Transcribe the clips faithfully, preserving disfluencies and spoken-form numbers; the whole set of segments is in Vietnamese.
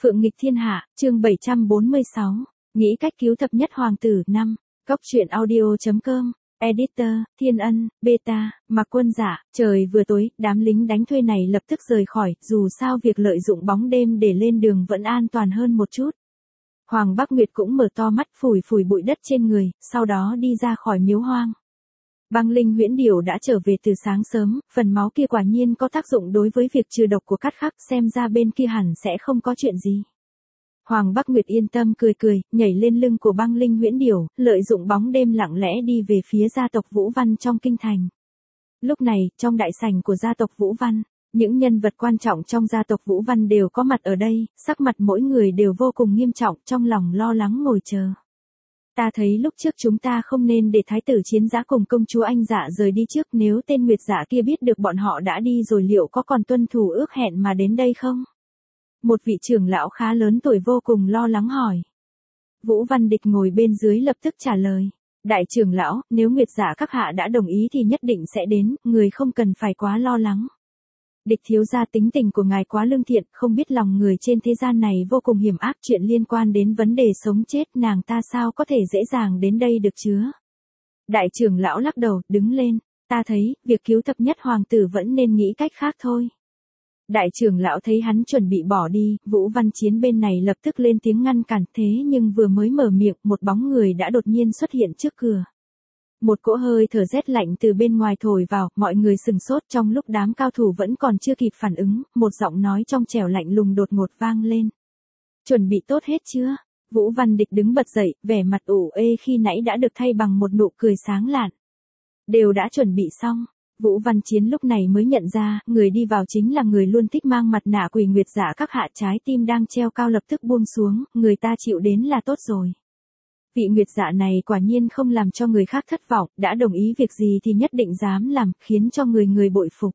Phượng nghịch thiên hạ, chương bảy trăm bốn mươi sáu. Nghĩ cách cứu thập nhất hoàng tử năm. Góc truyện audio.com. Editor, Thiên Ân, Beta, Mạc Quân Dạ. Trời vừa tối, đám lính đánh thuê này lập tức rời khỏi, dù sao việc lợi dụng bóng đêm để lên đường vẫn an toàn hơn một chút. Hoàng Bắc Nguyệt cũng mở to mắt phủi phủi bụi đất trên người, sau đó đi ra khỏi miếu hoang. Băng linh huyễn điểu đã trở về từ sáng sớm, phần máu kia quả nhiên có tác dụng đối với việc trừ độc của cát khắc, xem ra bên kia hẳn sẽ không có chuyện gì. Hoàng Bắc Nguyệt yên tâm cười cười, nhảy lên lưng của băng linh huyễn điểu, lợi dụng bóng đêm lặng lẽ đi về phía gia tộc Vũ Văn trong kinh thành. Lúc này, trong đại sảnh của gia tộc Vũ Văn, những nhân vật quan trọng trong gia tộc Vũ Văn đều có mặt ở đây, sắc mặt mỗi người đều vô cùng nghiêm trọng, trong lòng lo lắng ngồi chờ. Ta thấy lúc trước chúng ta không nên để thái tử Chiến Dã cùng công chúa Anh Dạ rời đi trước, nếu tên Nguyệt Dạ kia biết được bọn họ đã đi rồi liệu có còn tuân thủ ước hẹn mà đến đây không? Một vị trưởng lão khá lớn tuổi vô cùng lo lắng hỏi. Vũ Văn Địch ngồi bên dưới lập tức trả lời. Đại trưởng lão, nếu Nguyệt Dạ các hạ đã đồng ý thì nhất định sẽ đến, người không cần phải quá lo lắng. Địch thiếu gia tính tình của ngài quá lương thiện, không biết lòng người trên thế gian này vô cùng hiểm ác, chuyện liên quan đến vấn đề sống chết nàng ta sao có thể dễ dàng đến đây được chứ? Đại trưởng lão lắc đầu, đứng lên, ta thấy, việc cứu thập nhất hoàng tử vẫn nên nghĩ cách khác thôi. Đại trưởng lão thấy hắn chuẩn bị bỏ đi, Vũ Văn Chiến bên này lập tức lên tiếng ngăn cản, thế nhưng vừa mới mở miệng, một bóng người đã đột nhiên xuất hiện trước cửa. Một cỗ hơi thở rét lạnh từ bên ngoài thổi vào, mọi người sừng sốt, trong lúc đám cao thủ vẫn còn chưa kịp phản ứng, một giọng nói trong trẻo lạnh lùng đột ngột vang lên. Chuẩn bị tốt hết chưa? Vũ Văn Địch đứng bật dậy, vẻ mặt ủ ê khi nãy đã được thay bằng một nụ cười sáng lạn. Đều đã chuẩn bị xong. Vũ Văn Chiến lúc này mới nhận ra, người đi vào chính là người luôn thích mang mặt nạ quỷ Nguyệt Dạ các hạ, trái tim đang treo cao lập tức buông xuống, người ta chịu đến là tốt rồi. Vị Nguyệt Dạ này quả nhiên không làm cho người khác thất vọng, đã đồng ý việc gì thì nhất định dám làm, khiến cho người người bội phục.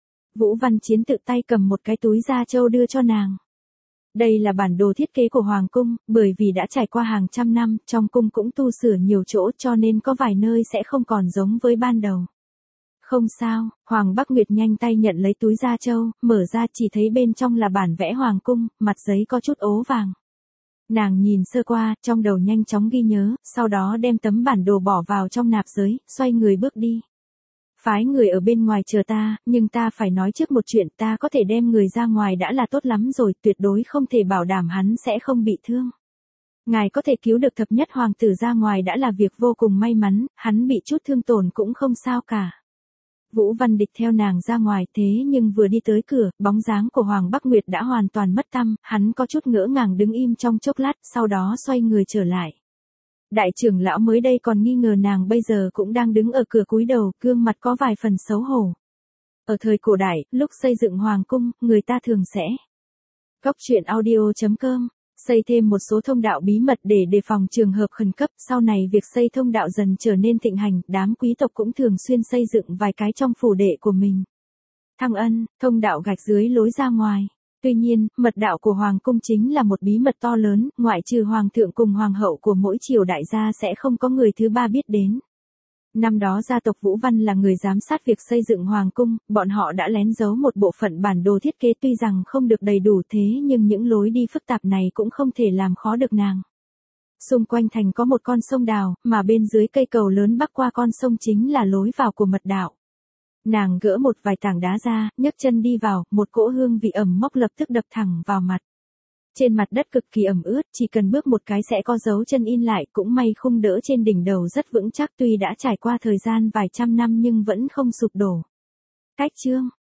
Vũ Văn Chiến tự tay cầm một cái túi da trâu đưa cho nàng. Đây là bản đồ thiết kế của Hoàng cung, bởi vì đã trải qua hàng trăm năm, trong cung cũng tu sửa nhiều chỗ cho nên có vài nơi sẽ không còn giống với ban đầu. Không sao, Hoàng Bắc Nguyệt nhanh tay nhận lấy túi da trâu, mở ra chỉ thấy bên trong là bản vẽ Hoàng cung, mặt giấy có chút ố vàng. Nàng nhìn sơ qua, trong đầu nhanh chóng ghi nhớ, sau đó đem tấm bản đồ bỏ vào trong nạp giới, xoay người bước đi. Phái người ở bên ngoài chờ ta, nhưng ta phải nói trước một chuyện, ta có thể đem người ra ngoài đã là tốt lắm rồi, tuyệt đối không thể bảo đảm hắn sẽ không bị thương. Ngài có thể cứu được thập nhất hoàng tử ra ngoài đã là việc vô cùng may mắn, hắn bị chút thương tổn cũng không sao cả. Vũ Văn Địch theo nàng ra ngoài, thế nhưng vừa đi tới cửa, bóng dáng của Hoàng Bắc Nguyệt đã hoàn toàn mất tăm, hắn có chút ngỡ ngàng đứng im trong chốc lát, sau đó xoay người trở lại. Đại trưởng lão mới đây còn nghi ngờ nàng bây giờ cũng đang đứng ở cửa cúi đầu, gương mặt có vài phần xấu hổ. Ở thời cổ đại, lúc xây dựng hoàng cung, người ta thường sẽ Góc truyện audio.com xây thêm một số thông đạo bí mật để đề phòng trường hợp khẩn cấp, sau này việc xây thông đạo dần trở nên thịnh hành, đám quý tộc cũng thường xuyên xây dựng vài cái trong phủ đệ của mình. Thăng Ân, thông đạo gạch dưới lối ra ngoài. Tuy nhiên, mật đạo của hoàng cung chính là một bí mật to lớn, ngoại trừ hoàng thượng cùng hoàng hậu của mỗi triều đại gia sẽ không có người thứ ba biết đến. Năm đó gia tộc Vũ Văn là người giám sát việc xây dựng hoàng cung, bọn họ đã lén giấu một bộ phận bản đồ thiết kế, tuy rằng không được đầy đủ thế nhưng những lối đi phức tạp này cũng không thể làm khó được nàng. Xung quanh thành có một con sông đào, mà bên dưới cây cầu lớn bắc qua con sông chính là lối vào của mật đạo. Nàng gỡ một vài tảng đá ra, nhấc chân đi vào, một cỗ hương vị ẩm mốc lập tức đập thẳng vào mặt. Trên mặt đất cực kỳ ẩm ướt, chỉ cần bước một cái sẽ có dấu chân in lại, cũng may khung đỡ trên đỉnh đầu rất vững chắc, tuy đã trải qua thời gian vài trăm năm nhưng vẫn không sụp đổ. Cách chương,